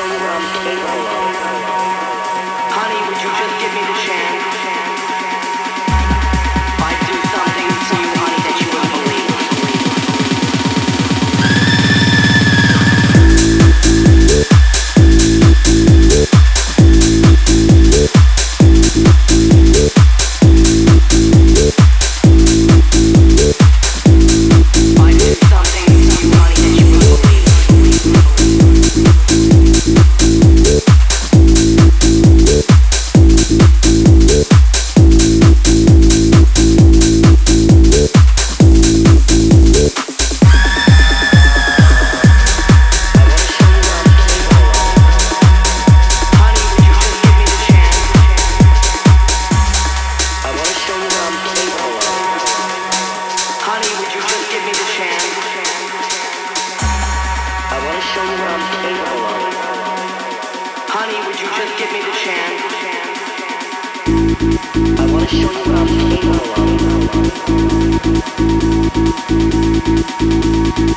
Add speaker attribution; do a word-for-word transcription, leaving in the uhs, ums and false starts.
Speaker 1: you what I'm capable of. Honey, would you just give me the chance? I'd do something to you, honey, that you wouldn't believe. I